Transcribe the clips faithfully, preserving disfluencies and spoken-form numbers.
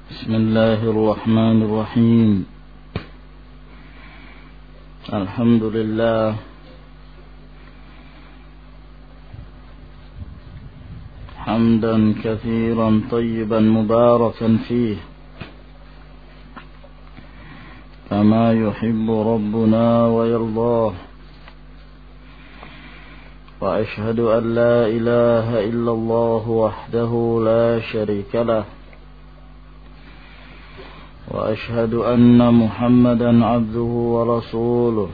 بسم الله الرحمن الرحيم. الحمد لله حمدا كثيرا طيبا مباركا فيه كما يحب ربنا ويرضاه، وأشهد أن لا إله إلا الله وحده لا شريك له، وأشهد أن محمدا عبده ورسوله،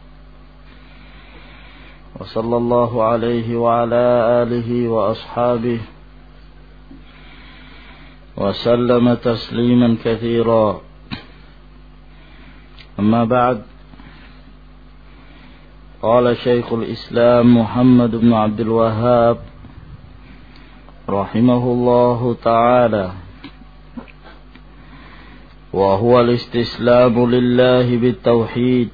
وصلى الله عليه وعلى آله وأصحابه وسلم تسليما كثيرا. أما بعد، قال شيخ الإسلام محمد بن عبد الوهاب رحمه الله تعالى: وهو الاستسلام لله بالتوحيد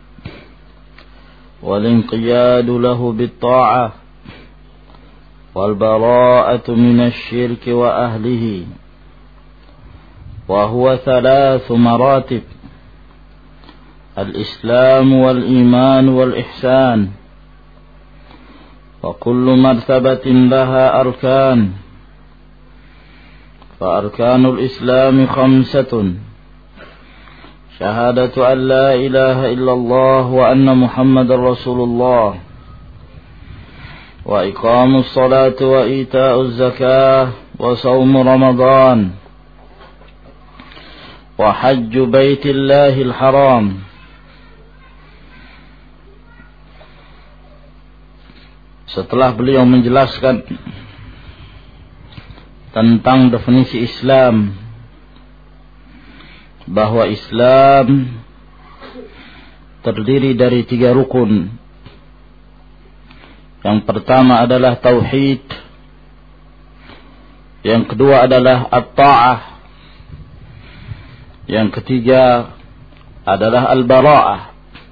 والانقياد له بالطاعة والبراءة من الشرك وأهله، وهو ثلاث مراتب: الإسلام والإيمان والإحسان، وكل مرتبة لها أركان، فأركان الإسلام خمسة: شهادة أن لا إله إلا الله وأن محمد رسول الله، وإقام الصلاة وإيتاء الزكاة وصوم رمضان وحج بيت الله الحرام. Setelah beliau menjelaskan tentang definisi Islam, bahwa Islam terdiri dari tiga rukun. Yang pertama adalah tauhid, yang kedua adalah at-ta'ah, yang ketiga adalah al-bara'ah.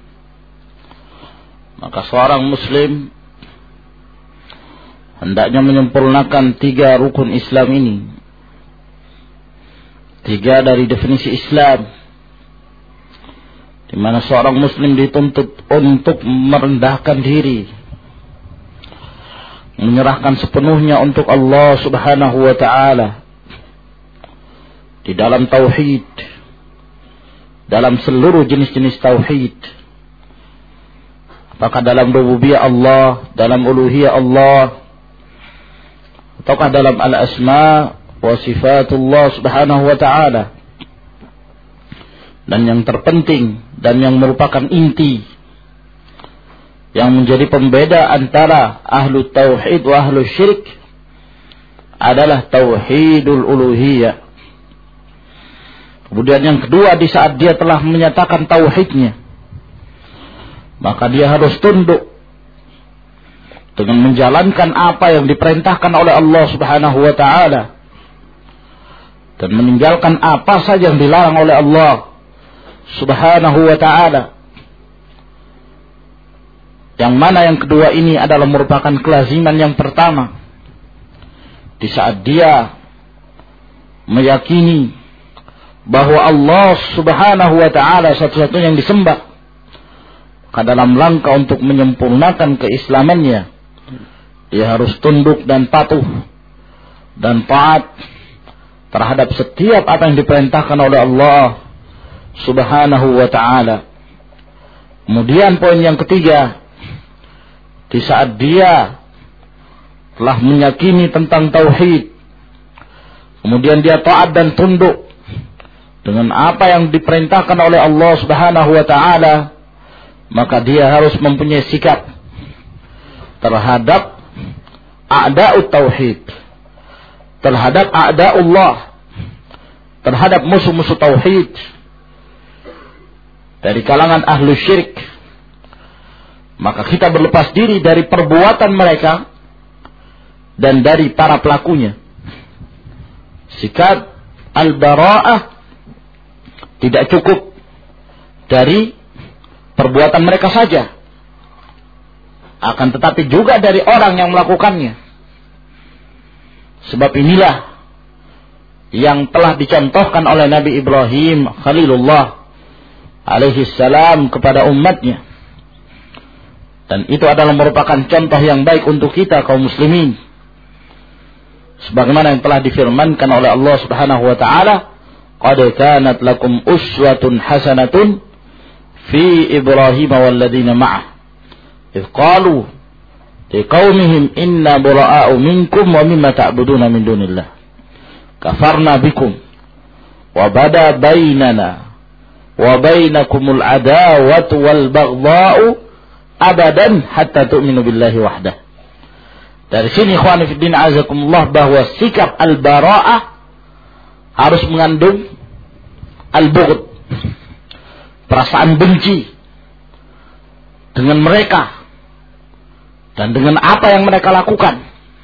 Maka seorang muslim hendaknya menyempurnakan tiga rukun Islam ini. Tiga dari definisi Islam, di mana seorang muslim dituntut untuk merendahkan diri, menyerahkan sepenuhnya untuk Allah Subhanahu wa ta'ala di dalam tauhid, dalam seluruh jenis-jenis tauhid, apakah dalam rububiyah Allah, dalam uluhiyah Allah, ataukah dalam al-asma wa sifatullah Subhanahu wa ta'ala. Dan yang terpenting dan yang merupakan inti yang menjadi pembeda antara ahlu tauhid wa ahlu syirik adalah tauhidul uluhiyah. Kemudian yang kedua, di saat dia telah menyatakan tauhidnya, maka dia harus tunduk dengan menjalankan apa yang diperintahkan oleh Allah Subhanahu wa ta'ala, dan meninggalkan apa saja yang dilarang oleh Allah Subhanahu wa ta'ala. Yang mana yang kedua ini adalah merupakan kelaziman yang pertama. Di saat dia meyakini bahwa Allah Subhanahu wa ta'ala satu-satunya yang disembah, maka dalam langkah untuk menyempurnakan keislamannya, dia harus tunduk dan patuh dan taat terhadap setiap apa yang diperintahkan oleh Allah Subhanahu wa ta'ala. Kemudian poin yang ketiga, di saat dia telah meyakini tentang tauhid, kemudian dia taat dan tunduk dengan apa yang diperintahkan oleh Allah Subhanahu wa ta'ala, maka dia harus mempunyai sikap terhadap a'da'ut tauhid, terhadap a'da'ullah, terhadap musuh-musuh tauhid dari kalangan ahlu syirik. Maka kita berlepas diri dari perbuatan mereka dan dari para pelakunya. Sikap al-bara'ah tidak cukup dari perbuatan mereka saja, akan tetapi juga dari orang yang melakukannya. Sebab inilah yang telah dicontohkan oleh Nabi Ibrahim Khalilullah alaihi salam kepada umatnya. Dan itu adalah merupakan contoh yang baik untuk kita kaum muslimin. Sebagaimana yang telah difirmankan oleh Allah Subhanahu wa taala, "Qad kanat lakum uswatun hasanatun fi Ibrahim wal ladzina ma'ah. Idz qalu liqaumihim inna bura'a'u minkum wa mimma ta'buduna min dunillah. Kafarna bikum wa bada bainana wa bainakumul adawatu wal baghdha'u abadan hatta tu'minu billahi wahdah." Dari sini ikhwan fillah azakumullah bahwa sikap al-bara'ah harus mengandung al-bughd, perasaan benci dengan mereka dan dengan apa yang mereka lakukan.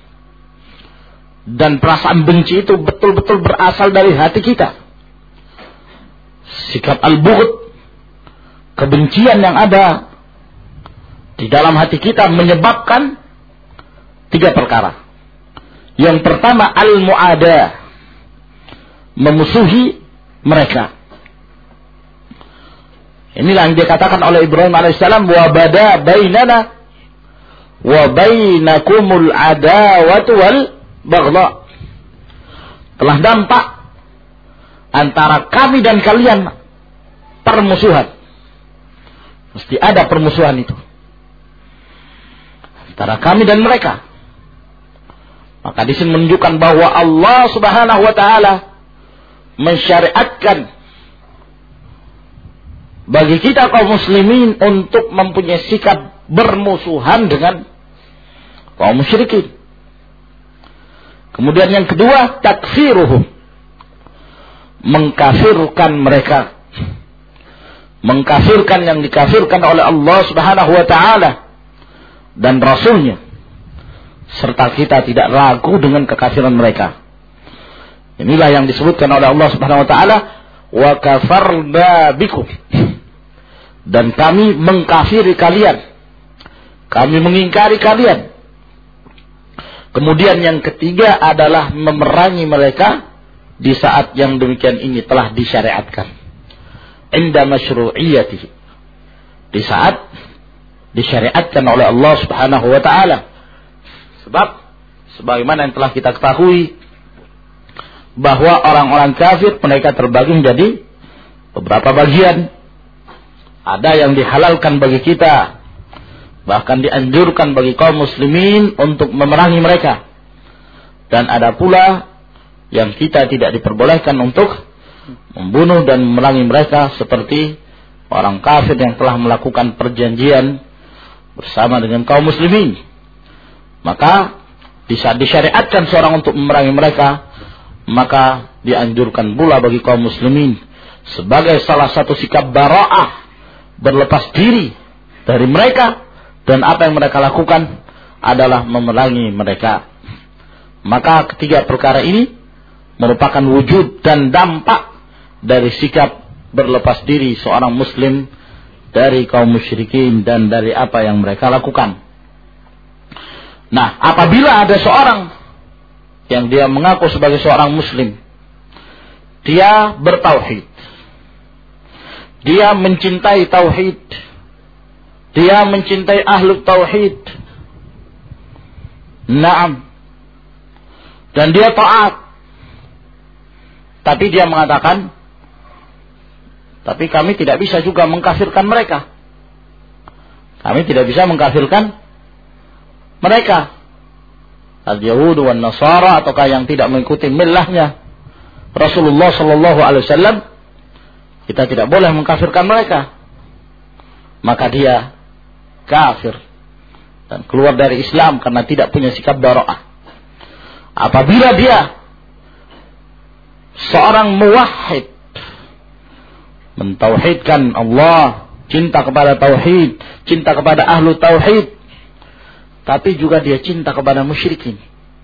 Dan perasaan benci itu betul-betul berasal dari hati kita. Sikap al-bughd, kebencian yang ada di dalam hati kita menyebabkan tiga perkara. Yang pertama al-mu'adah, memusuhi mereka. Inilah yang dikatakan oleh Ibrahim alaihissalam, wa bada bainana wa bainakumul adawatu wal baghdha. Telah nampak antara kami dan kalian permusuhan. Mesti ada permusuhan itu antara kami dan mereka. Maka di sini menunjukkan bahwa Allah Subhanahu wa taala mensyariatkan bagi kita kaum muslimin untuk mempunyai sikap bermusuhan dengan kaum musyrikin. Kemudian yang kedua, takfiruhum, mengkafirkan mereka, mengkafirkan yang dikafirkan oleh Allah Subhanahu wa taala dan Rasulnya, serta kita tidak ragu dengan kekafiran mereka. Inilah yang disebutkan oleh Allah Subhanahu wa taala, wa kafarna bikum, dan kami mengkafiri kalian, kami mengingkari kalian. Kemudian yang ketiga adalah memerangi mereka di saat yang demikian ini telah disyariatkan, inda masyru'iyatihi, di saat disyariatkan oleh Allah Subhanahu wa taala. Sebab sebagaimana yang telah kita ketahui bahwa orang-orang kafir mereka terbagi menjadi beberapa bagian. Ada yang dihalalkan bagi kita, bahkan dianjurkan bagi kaum muslimin untuk memerangi mereka. Dan ada pula yang kita tidak diperbolehkan untuk membunuh dan memerangi mereka, seperti orang kafir yang telah melakukan perjanjian bersama dengan kaum muslimin. Maka di saat disyariatkan seorang untuk memerangi mereka, maka dianjurkan pula bagi kaum muslimin sebagai salah satu sikap bara'ah, berlepas diri dari mereka, dan apa yang mereka lakukan adalah memerangi mereka. Maka ketiga perkara ini merupakan wujud dan dampak dari sikap berlepas diri seorang muslim dari kaum musyrikin dan dari apa yang mereka lakukan. Nah, apabila ada seorang yang dia mengaku sebagai seorang muslim, dia bertauhid, dia mencintai tauhid, dia mencintai ahlu tauhid, naam, dan dia taat, tapi dia mengatakan, tapi kami tidak bisa juga mengkafirkan mereka. Kami tidak bisa mengkafirkan mereka, al-Yahud wan Nasara, ataukah yang tidak mengikuti millahnya Rasulullah sallallahu alaihi wasallam, kita tidak boleh mengkafirkan mereka. Maka dia kafir dan keluar dari Islam karena tidak punya sikap bara'ah. Apabila dia seorang muwahhid, mentauhidkan Allah, cinta kepada tauhid, cinta kepada ahlu tauhid, tapi juga dia cinta kepada musyrikin,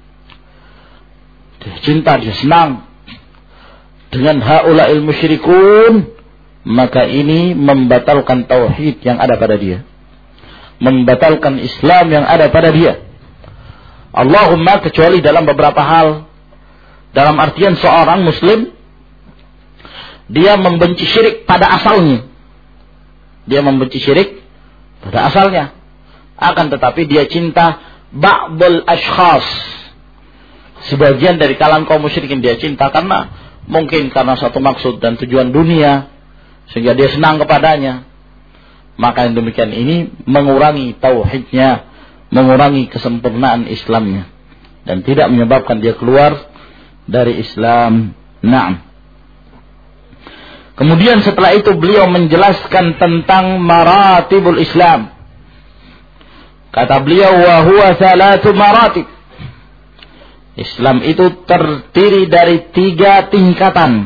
dia cinta, dia senang dengan haula'il musyrikun, maka ini membatalkan tauhid yang ada pada dia, membatalkan Islam yang ada pada dia. Allahumma kecuali dalam beberapa hal, Dalam artian seorang muslim, dia membenci syirik pada asalnya. Dia membenci syirik pada asalnya. Akan tetapi dia cinta ba'dul ashkhas. Sebagian dari kalangan kaum musyrikin dia cinta karena mungkin karena satu maksud dan tujuan dunia, sehingga dia senang kepadanya. Maka yang demikian ini mengurangi tauhidnya, mengurangi kesempurnaan Islamnya, dan tidak menyebabkan dia keluar dari Islam. Naam. Kemudian setelah itu beliau menjelaskan tentang maratibul Islam. Kata beliau, wa huwa thalathu maratib. Islam itu terdiri dari tiga tingkatan.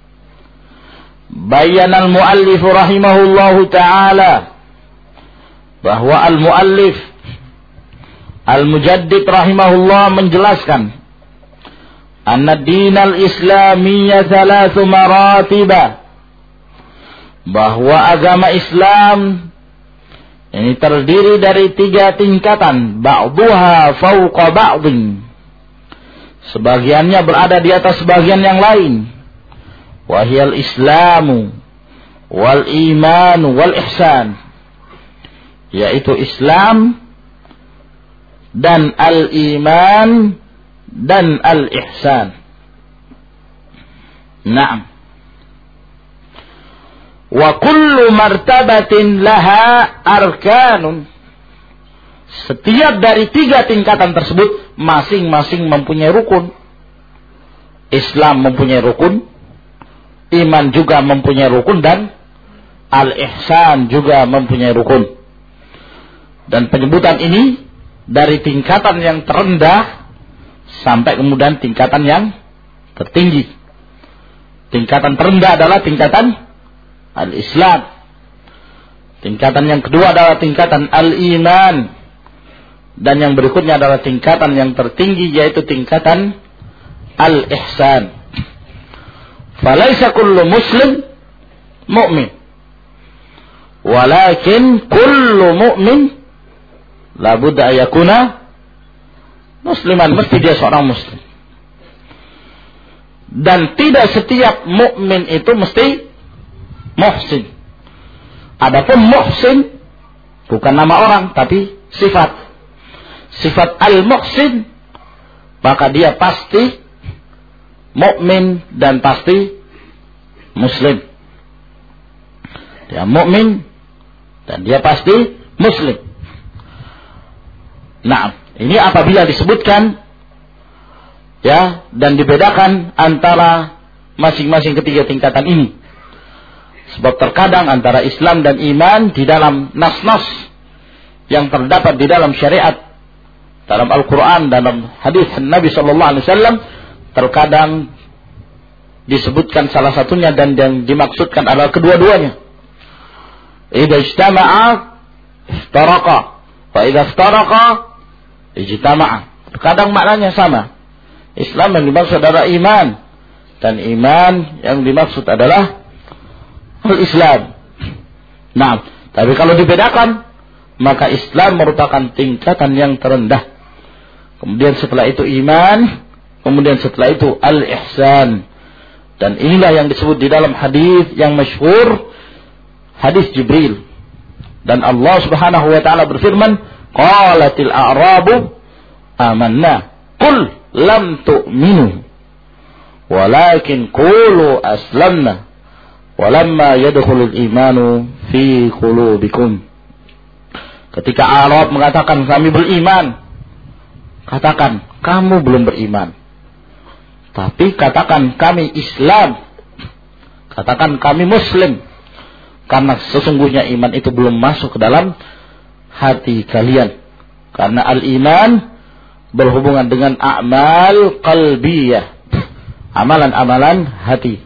Bayyana al-muallif rahimahullahu ta'ala, bahwa al-muallif al-mujaddid rahimahullah menjelaskan, anna dinal islamiyya thalathu maratiba, bahwa agama Islam ini terdiri dari tiga tingkatan, ba'duha fawqa ba'din, sebagiannya berada di atas sebagian yang lain. Wahiyal islamu wal iman wal ihsan, yaitu Islam dan al-iman dan al-ihsan. Naam. Wa kullu martabatin laha arkanun. Setiap dari tiga tingkatan tersebut masing-masing mempunyai rukun. Islam mempunyai rukun, iman juga mempunyai rukun, dan al-ihsan juga mempunyai rukun. Dan penyebutan ini dari tingkatan yang terendah sampai kemudian tingkatan yang tertinggi. Tingkatan terendah adalah tingkatan al-Islam. Tingkatan yang kedua adalah tingkatan al-iman. Dan yang berikutnya adalah tingkatan yang tertinggi, yaitu tingkatan al-ihsan. Falaisa kullu muslim mu'min, walakin kullu mu'min labudda ayakuna musliman. Mesti dia seorang muslim. Dan tidak setiap mukmin itu mesti muhsin. Adapun muhsin bukan nama orang, tapi sifat. Sifat al-muhsin, maka dia pasti mukmin dan pasti muslim. Dia mukmin dan dia pasti muslim. Nah, ini apabila disebutkan ya, dan dibedakan antara masing-masing ketiga tingkatan ini. Sebab terkadang antara Islam dan iman di dalam nas-nas yang terdapat di dalam syariat, dalam Al-Quran, dalam hadis Nabi Sallallahu Alaihi Wasallam, terkadang disebutkan salah satunya dan yang dimaksudkan adalah kedua-duanya. Idza ijtama'a iftaraqa, wa idza iftaraqa ijtama'a. Terkadang maknanya sama. Islam yang dimaksud adalah iman, dan iman yang dimaksud adalah al-Islam. Nah, tapi kalau dibedakan, maka Islam merupakan tingkatan yang terendah. Kemudian setelah itu iman, kemudian setelah itu al-ihsan. Dan inilah yang disebut di dalam hadis yang masyhur, hadis Jibril. Dan Allah Subhanahu wa taala berfirman, qalatil a'rabu amanna, qul lam tu'minu walakin qulu aslamna walamma yadkhulul imanu fi qulubikum. Ketika Arab mengatakan kami beriman, katakan kamu belum beriman. Tapi katakan kami Islam, katakan kami Muslim, karena sesungguhnya iman itu belum masuk ke dalam hati kalian. Karena al-iman berhubungan dengan a'mal qalbiyah, amalan-amalan hati.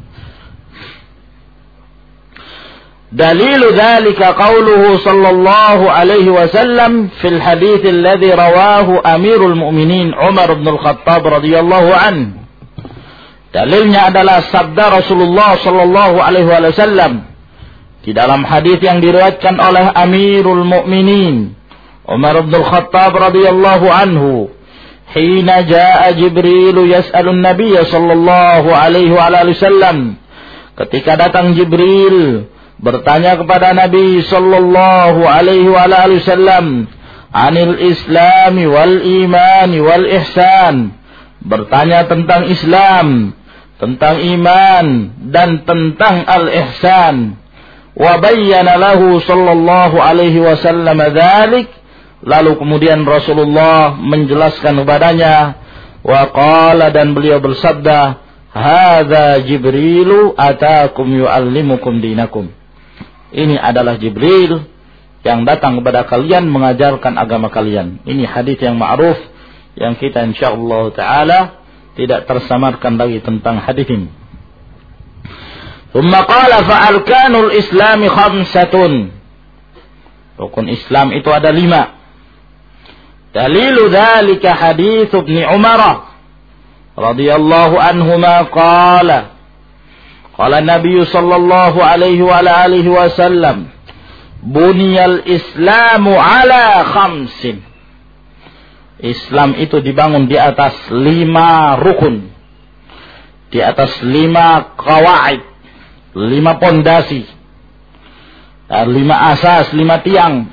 Dalilu dzalika qauluhu sallallahu alaihi wasallam fil hadits alladhi rawahu Amirul Mukminin Umar bin Al-Khattab radhiyallahu anhu. Dalilnya adalah sabda Rasulullah sallallahu alaihi wasallam di dalam hadis yang diriwayatkan oleh Amirul Mukminin Umar bin Al-Khattab radhiyallahu anhu, hina jaa Jibril yas'alun Nabiy sallallahu alaihi wa alihi wasallam, ketika datang Jibril bertanya kepada Nabi sallallahu alaihi wa alihi wasallam, anil islami wal imani wal ihsan, bertanya tentang Islam, tentang iman dan tentang al-ihsan. Wa bayyana lahu sallallahu alaihi wasallam dzalik, lalu kemudian Rasulullah menjelaskan kepadanya, wa qala, dan beliau bersabda, hadza Jibrilu atakum yuallimukum dinakum. Ini adalah Jibril yang datang kepada kalian mengajarkan agama kalian. Ini hadis yang ma'ruf yang kita insyaallah taala tidak tersamarkan lagi tentang hadis ini. Tsumma qala fa arkanul islami khamsatun. Rukun Islam itu ada lima. Dalilu dzalika hadits Ibnu Umar radhiyallahu anhuma qala qala Nabi sallallahu alaihi wa alihi wasallam, buniyal islamu ala khamsin. Islam itu dibangun di atas lima rukun, di atas lima qawaid, lima pondasi, lima asas, lima tiang.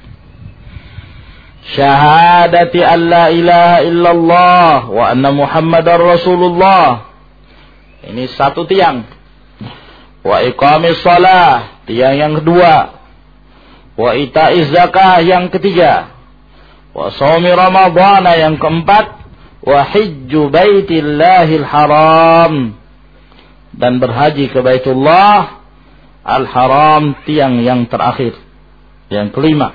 Syahadati an la ilaha illallah wa anna Muhammadar Rasulullah. Ini satu tiang. Wa iqamis shalah, tiang yang kedua. Wa ita'iz zakah yang ketiga. Wa shaumi ramadhana yang keempat. Wa hijju baitillahil haram, dan berhaji ke Baitullah al-Haram, tiang yang terakhir, yang kelima.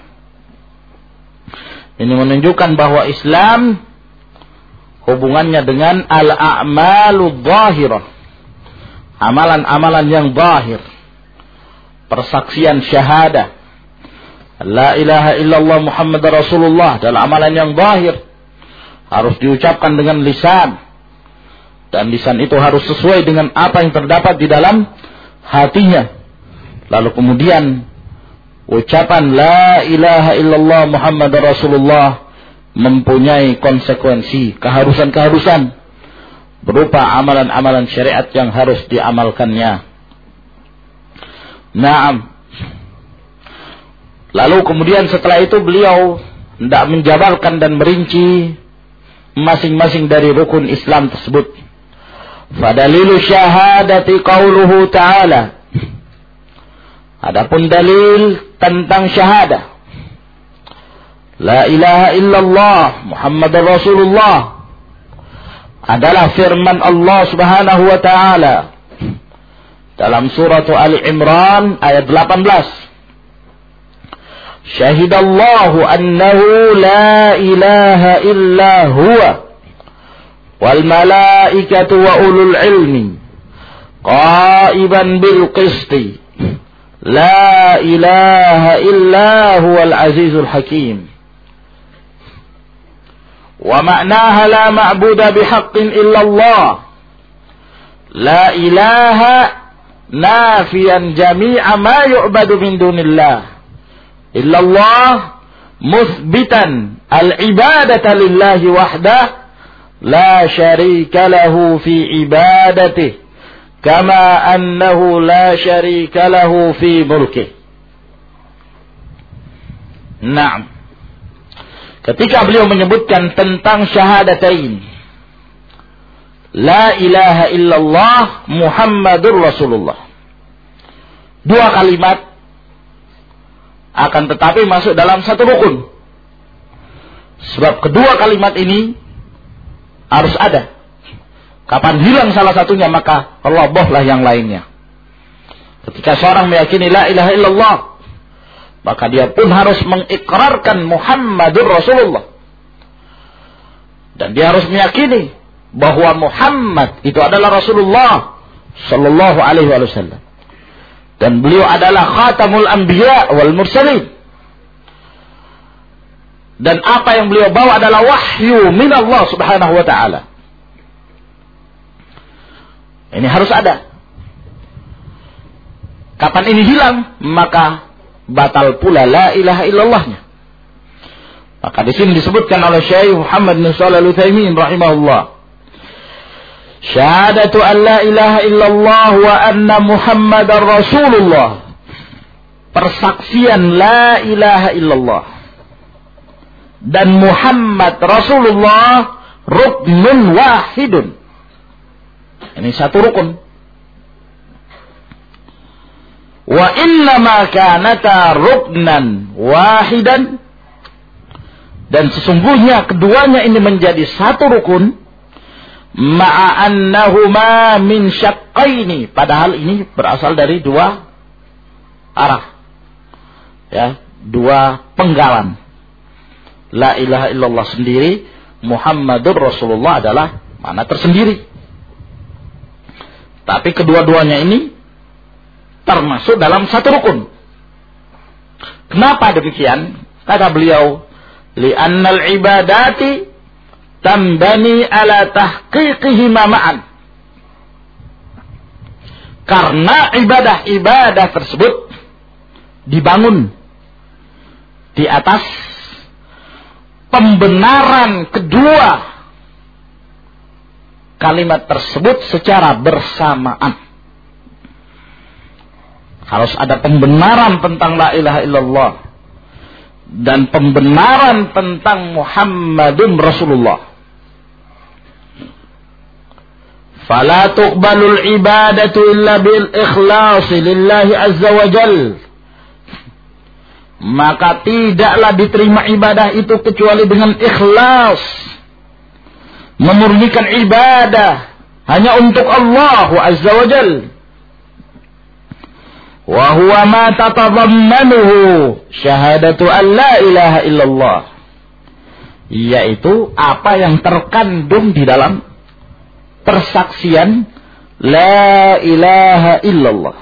Ini menunjukkan bahwa Islam hubungannya dengan al-a'malu dhahirah, amalan-amalan yang zahir, persaksian syahadah la ilaha illallah Muhammad Rasulullah dalam amalan yang zahir, harus diucapkan dengan lisan, dan lisan itu harus sesuai dengan apa yang terdapat di dalam hatinya. Lalu kemudian ucapan la ilaha illallah Muhammad Rasulullah mempunyai konsekuensi, keharusan-keharusan berupa amalan-amalan syariat yang harus diamalkannya. Naam. Lalu kemudian setelah itu beliau hendak menjabarkan dan merinci masing-masing dari rukun Islam tersebut. Fadalilu syahadati qauluhu ta'ala. Adapun dalil tentang syahadah la ilaha illallah Muhammadar Rasulullah adalah firman Allah Subhanahu wa taala dalam surah Ali Imran ayat delapan belas. Syahidallahu annahu la ilaha illa huwa wal malaikatu wa ulul ilmi qaiban bil qisti la ilaha illa huwal azizul hakim. Wa ma'naha la ma'buda bihaqqin illa Allah. La ilaha nafiyan jami'a ma yu'badu min dunillah illa Allah, muthbitan al-ibadata lillahi wahdah la syarika lahu fi ibadatihi kama annahu la syarika lahu fi mulkih. Naam. Ketika beliau menyebutkan tentang syahadatain la ilaha illallah Muhammadur Rasulullah, dua kalimat akan tetapi masuk dalam satu rukun. Sebab kedua kalimat ini harus ada. Kapan hilang salah satunya maka robohlah yang lainnya. Ketika seorang meyakini la ilaha illallah, maka dia pun harus mengikrarkan Muhammadur Rasulullah. Dan dia harus meyakini bahwa Muhammad itu adalah Rasulullah sallallahu alaihi wasallam. Dan beliau adalah khatamul anbiya wal mursalin. Dan apa yang beliau bawa adalah wahyu min Allah Subhanahu wa taala. Ini harus ada. Kapan ini hilang, maka batal pula la ilaha illallahnya. Maka di sini disebutkan oleh Syekh Muhammad bin Shalih Al-Utsaimin rahimahullah, syahadatu an la ilaha illallah wa anna Muhammadar Rasulullah. Persaksian la ilaha illallah dan Muhammad Rasulullah ruknun wahidun. Ini satu rukun. Wa inna ma kanata ruknan wahidan, dan sesungguhnya keduanya ini menjadi satu rukun, ma'a annahuma min syaqqaini, padahal ini berasal dari dua arah. Ya, dua penggalan. La ilaha illallah sendiri, Muhammadur Rasulullah adalah makna tersendiri. Tapi kedua-duanya ini termasuk dalam satu rukun. Kenapa demikian? Kata beliau, li'annal ibadati tambani ala tahqiqihima ma'an. Karena ibadah-ibadah tersebut dibangun di atas pembenaran kedua kalimat tersebut secara bersamaan. Harus ada pembenaran tentang la ilaha illallah dan pembenaran tentang Muhammadun Rasulullah. Fala tuqbalul ibadatu illa bil ikhlasi lillahi azza wa jalla. Maka tidaklah diterima ibadah itu kecuali dengan ikhlas, memurnikan ibadah hanya untuk Allah azza wa jalla. Wa huwa ma tatadammanuhu syahadatu an la ilaha illallah, yaitu apa yang terkandung di dalam persaksian la ilaha illallah.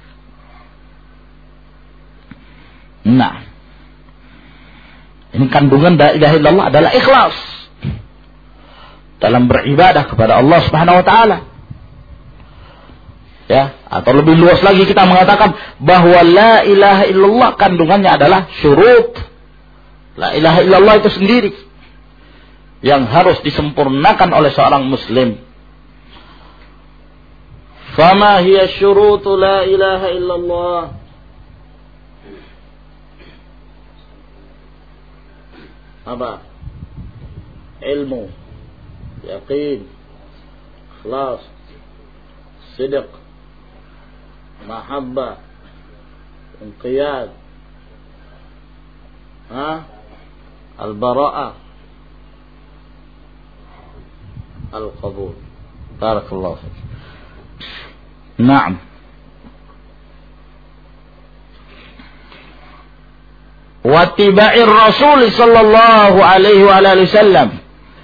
Nah, ini kandungan la ilaha illallah adalah ikhlas dalam beribadah kepada Allah Subhanahu wa taala. Ya, atau lebih luas lagi kita mengatakan bahwa la ilaha illallah kandungannya adalah syurut. La ilaha illallah itu sendiri yang harus disempurnakan oleh seorang muslim. Fama hiya syurutu la ilaha illallah? Apa? Ilmu, yaqin, ikhlas, sidq, mahabbah, inqiyad, ha? Al-bara'ah, al-qabul. Barakallahu fiik. Naam. Wattiba'ir Rasul sallallahu alaihi wa alihi wasallam,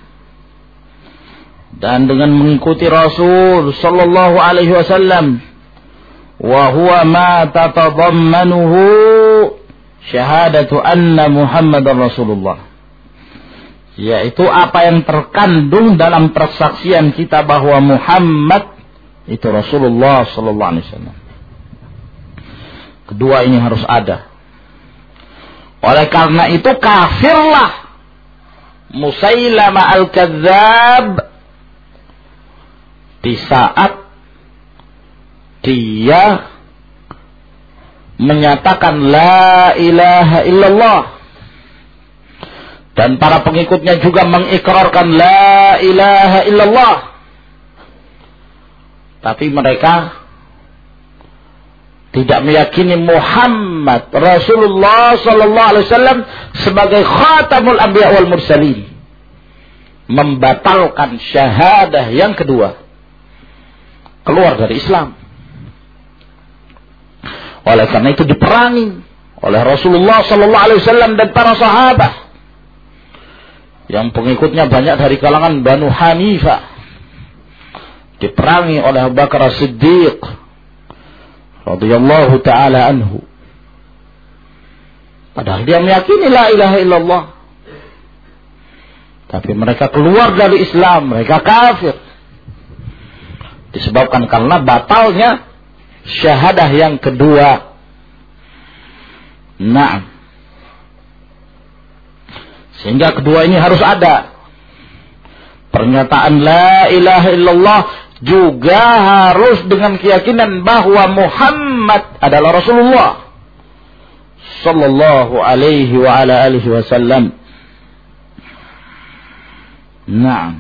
dan dengan mengikuti Rasul sallallahu alaihi wasallam, wa huwa ma tatadammanuhu syahadatu anna Muhammadar Rasulullah, yaitu apa yang terkandung dalam persaksian kita bahwa Muhammad itu Rasulullah sallallahu alaihi wasallam. Kedua ini harus ada. Oleh karena itu kafirlah Musailamah al-Kadzdzab di saat dia menyatakan la ilaha illallah, dan para pengikutnya juga mengikrarkan la ilaha illallah, tapi mereka tidak meyakini Muhammad Rasulullah sallallahu alaihi wasallam sebagai khatamul anbiya wal mursalin, membatalkan syahadah yang kedua, keluar dari Islam. Oleh karena itu diperangi oleh Rasulullah sallallahu alaihi wasallam dan para sahabat yang pengikutnya banyak dari kalangan Banu Hanifah. Diperangi oleh Abu Bakar As-Siddiq radhiyallahu taala anhu. Padahal dia meyakini la ilaha illallah, tapi mereka keluar dari Islam, mereka kafir, disebabkan karena batalnya syahadah yang kedua. Nah, Sehingga kedua ini harus ada. Pernyataan la ilaha illallah juga harus dengan keyakinan bahwa Muhammad adalah Rasulullah sallallahu alaihi wa ala alihi wasallam. Naam.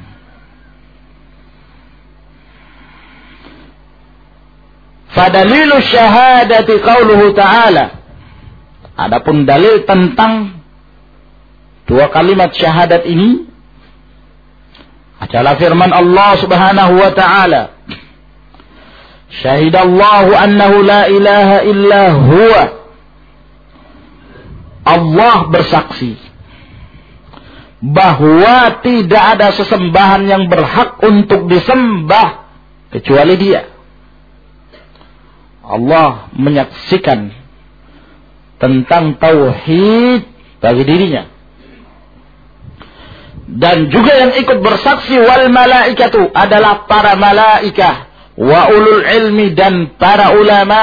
Fadalilu syahadati qauluhu ta'ala. Adapun dalil tentang dua kalimat syahadat ini adalah firman Allah Subhanahu wa ta'ala. Syahidallahu annahu la ilaha illa huwa. Allah bersaksi bahwa tidak ada sesembahan yang berhak untuk disembah kecuali Dia. Allah menyaksikan tentang tauhid bagi dirinya. Dan juga yang ikut bersaksi wal malaikatu adalah para malaikah wa ulul ilmi dan para ulama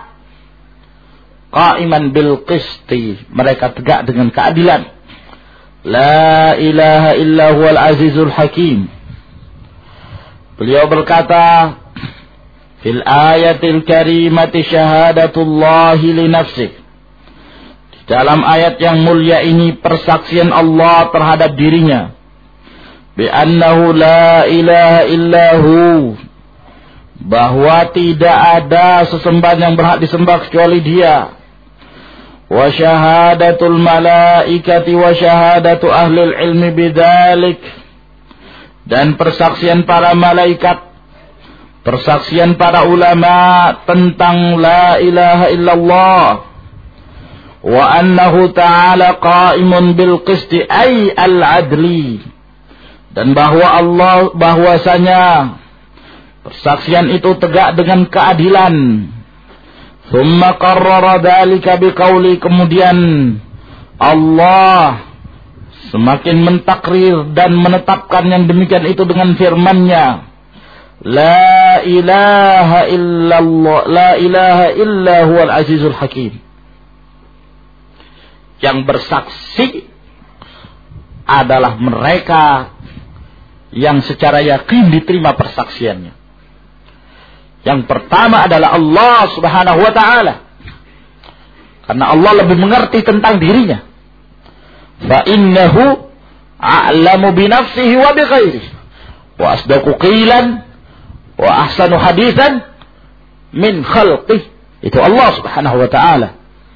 qaiman bil qisti, mereka tegak dengan keadilan. La ilaha illa huwal azizul hakim. Beliau berkata fil ayatil karimati syahadatullahi li nafsih. Dalam ayat yang mulia ini persaksian Allah terhadap dirinya. Bi'annahu la ilaha illahu. Bahwa tidak ada sesembahan yang berhak disembah kecuali Dia. Wa syahadatul malaikati wa syahadatu ahlil ilmi bidzalik. Dan persaksian para malaikat, persaksian para ulama tentang la ilaha illallah. Wa annahu ta'ala qa'imun bil qisti ay al-adli. Dan bahwa Allah, bahwasanya persaksian itu tegak dengan keadilan. Thumma qarrara dzalika biqauli, kemudian Allah semakin mentakrir dan menetapkan yang demikian itu dengan firman-Nya. La ilaha illallah, la ilaha illa huwal azizul hakim. Yang bersaksi adalah mereka yang secara yakin diterima persaksiannya. Yang pertama adalah Allah Subhanahu wa ta'ala. Karena Allah lebih mengerti tentang dirinya. Fa innahu a'lamu bi nafsihi wa bi ghairihi wa asdaqu qilan wa ahsanu haditsan min khalqihi. Itu Allah Subhanahu wa ta'ala.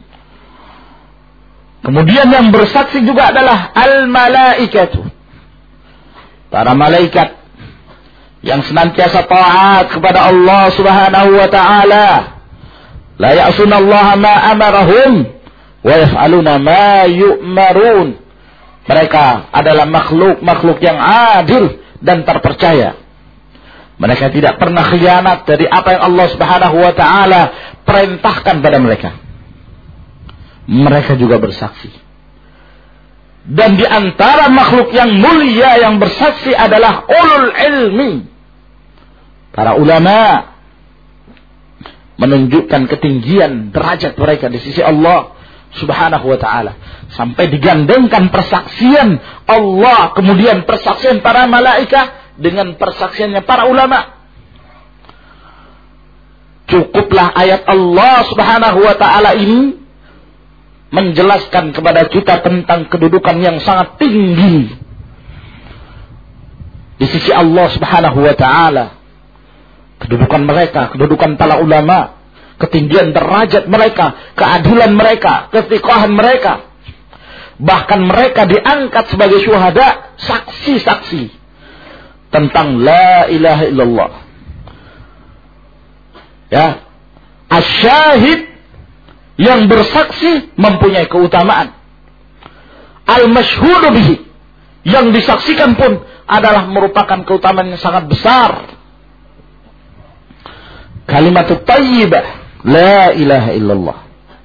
Kemudian yang bersaksi juga adalah al-malaikatu, para malaikat yang senantiasa taat kepada Allah Subhanahu wa ta'ala. La ya'sunallaha ma amarahum wa yaf'aluna ma yu'marun. Mereka adalah makhluk-makhluk yang adil dan terpercaya. Mereka tidak pernah khianat dari apa yang Allah Subhanahu wa ta'ala perintahkan pada mereka. Mereka juga bersaksi. Dan di antara makhluk yang mulia yang bersaksi adalah ulul ilmi, para ulama, menunjukkan ketinggian derajat mereka di sisi Allah Subhanahu wa ta'ala. Sampai digandengkan persaksian Allah, kemudian persaksian para malaikat dengan persaksiannya para ulama. Cukuplah ayat Allah Subhanahu wa ta'ala ini menjelaskan kepada kita tentang kedudukan yang sangat tinggi di sisi Allah Subhanahu wa ta'ala. Kedudukan mereka, kedudukan para ulama, ketinggian derajat mereka, keadilan mereka, ketiqahan mereka. Bahkan mereka diangkat sebagai syuhada, saksi-saksi tentang la ilaha illallah. Ya, asyahid, yang bersaksi mempunyai keutamaan. Al-masyhudu bihi, yang disaksikan pun adalah merupakan keutamaan yang sangat besar. Kalimatut thayyibah, la ilaha illallah.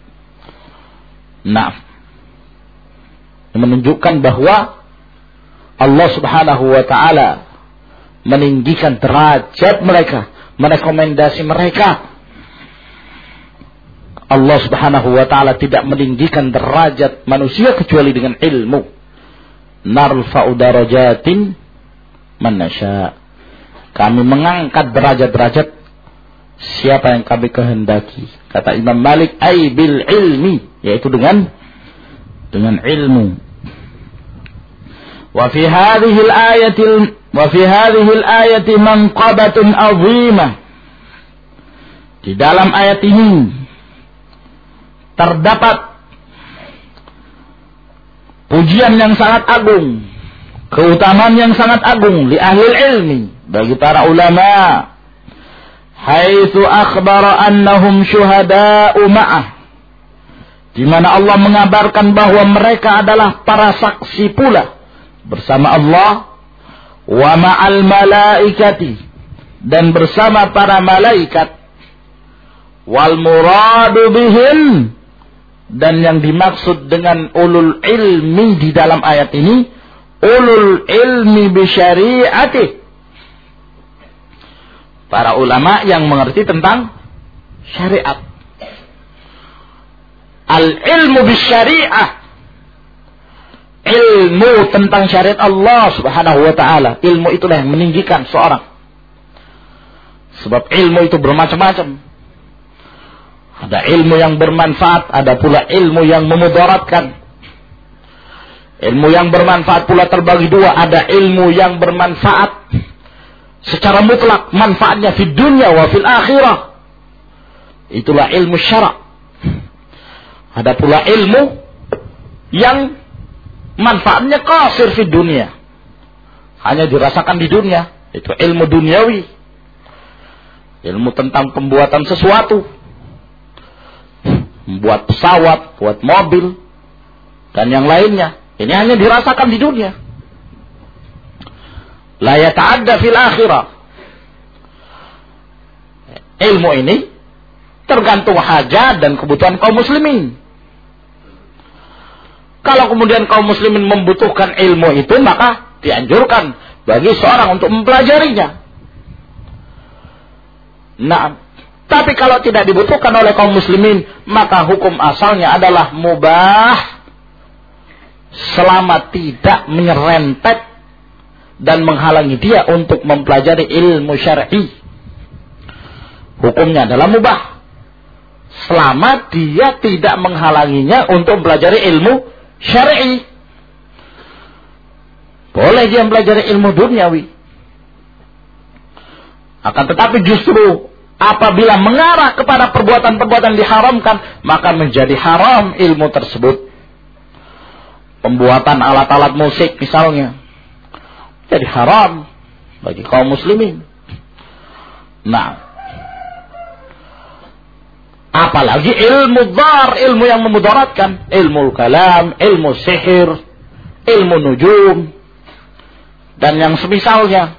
Nah, menunjukkan bahwa Allah Subhanahu wa ta'ala meninggikan derajat mereka, merekomendasi mereka. Allah Subhanahu wa ta'ala tidak meninggikan derajat manusia kecuali dengan ilmu. narfa'u darajatin man nasya. Kami mengangkat derajat-derajat siapa yang kami kehendaki. Kata Imam Malik, ai bil ilmi, yaitu dengan dengan ilmu. Wa fi hadhihi al-ayati wa fi hadhihi al-ayati manqabatun 'azimah. Di dalam ayat ini terdapat pujian yang sangat agung, keutamaan yang sangat agung li ahli ilmi, bagi para ulama. Haitsu akhbara annahum syuhada'u ma'ah, di mana Allah mengabarkan bahwa mereka adalah para saksi pula bersama Allah, wa ma'al malaikati, dan bersama para malaikat, wal muradu bihim, dan yang dimaksud dengan ulul ilmi di dalam ayat ini, ulul ilmi bi syari'ati, para ulama yang mengerti tentang syariat. Al ilmu bi syari'ah, ilmu tentang syariat Allah subhanahu wa ta'ala. Ilmu itulah yang meninggikan seorang. Sebab ilmu itu bermacam-macam. Ada ilmu yang bermanfaat, ada pula ilmu yang memudaratkan. Ilmu yang bermanfaat pula terbagi dua. Ada ilmu yang bermanfaat secara mutlak, manfaatnya di dunia wa fil akhirah. Itulah ilmu syara'. Ada pula ilmu yang manfaatnya qasir di dunia, hanya dirasakan di dunia. Itu ilmu duniawi. Ilmu tentang pembuatan sesuatu, membuat pesawat, buat mobil, dan yang lainnya. Ini hanya dirasakan di dunia. La yata'adda fil akhirah. Ilmu ini tergantung hajat dan kebutuhan kaum muslimin. Kalau kemudian kaum muslimin membutuhkan ilmu itu, maka dianjurkan bagi seorang untuk mempelajarinya. Nah, tapi kalau tidak dibutuhkan oleh kaum muslimin, maka hukum asalnya adalah mubah, selama tidak menyerempet dan menghalangi dia untuk mempelajari ilmu syar'i. Hukumnya adalah mubah, selama dia tidak menghalanginya untuk mempelajari ilmu syar'i. Boleh dia mempelajari ilmu duniawi. Akan tetapi justru apabila mengarah kepada perbuatan-perbuatan diharamkan, maka menjadi haram ilmu tersebut. Pembuatan alat-alat musik misalnya, jadi haram bagi kaum muslimin. Nah, apalagi ilmu dhar, ilmu yang memudaratkan, ilmu kalam, ilmu sihir, ilmu nujum, dan yang semisalnya,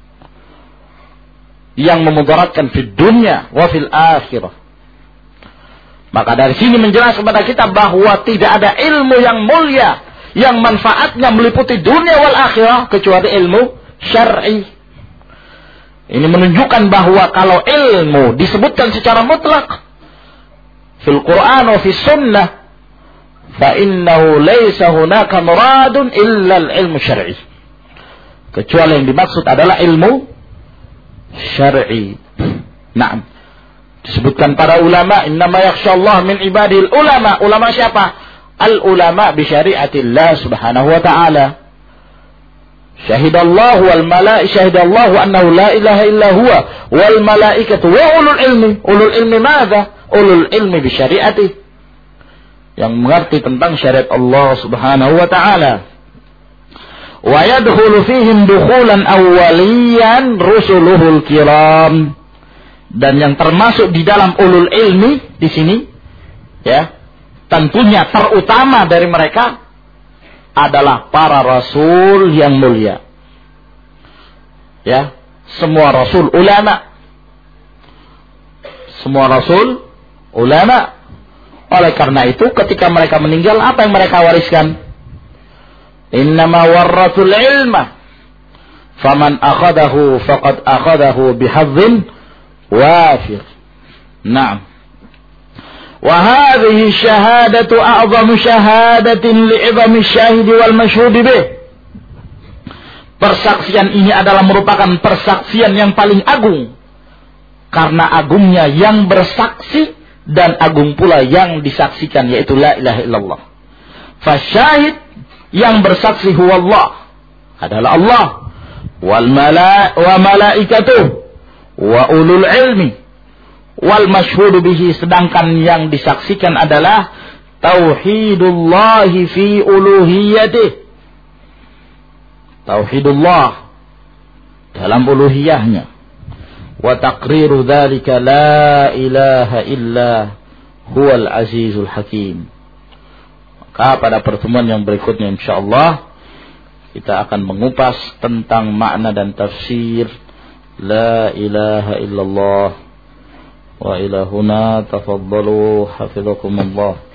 yang memudaratkan di dunia wa fil akhirah. Maka dari sini menjelaskan kepada kita bahwa tidak ada ilmu yang mulia, yang manfaatnya meliputi dunia wal akhirah, kecuali ilmu syar'i. Ini menunjukkan bahwa kalau ilmu disebutkan secara mutlak fil Quran wa fis sunnah, fa innahu laysa hunaka muradun illa al-ilmu syar'i, kecuali yang dimaksud adalah ilmu syar'i. Naam. Disebutkan para ulama, innama yakhshallah min ibadil ulama. Ulama siapa? Al-ulama bi syariatillah subhanahu wa ta'ala. Syahidallahu wal malaikatu syahidallahu annahu la ilaha illa huwa wal malaikatu wa ulul ilmi. Ulul ilmi madza? Ulul ilmi bi syariatih, yang mengerti tentang syariat Allah subhanahu wa ta'ala. Wa yadkhulu fihim dukhulan awwaliyan rusuluhul kiram, dan yang termasuk di dalam ulul ilmi di sini, ya, tentunya terutama dari mereka adalah para rasul yang mulia. Ya, semua rasul ulama. Semua rasul ulama. Oleh karena itu ketika mereka meninggal, apa yang mereka wariskan? Innama warratul ilma faman akhadahu faqad akhadahu bihadzin wafir. Naam. Wa hadhihi syahadatu a'zamu syahadatin li'izami syahidi wal masyhudi bih. Persaksian ini adalah merupakan persaksian yang paling agung. Karena agungnya yang bersaksi dan agung pula yang disaksikan, yaitu la ilaha illallah. Fasyahid, yang bersaksi huwa Allah, adalah Allah. Wal mala wa malaikatuh wa ulul ilmi wal masyhudu bihi, sedangkan yang disaksikan adalah tauhidullahi fi uluhiyatih, tauhidullah dalam uluhiyahnya, wa taqriru dzalika la ilaha illa huwal azizul hakim. Maka pada pertemuan yang berikutnya insyaallah kita akan mengupas tentang makna dan tafsir la ilaha illallah. Wa ila huna tafaddalu hafizakumullah.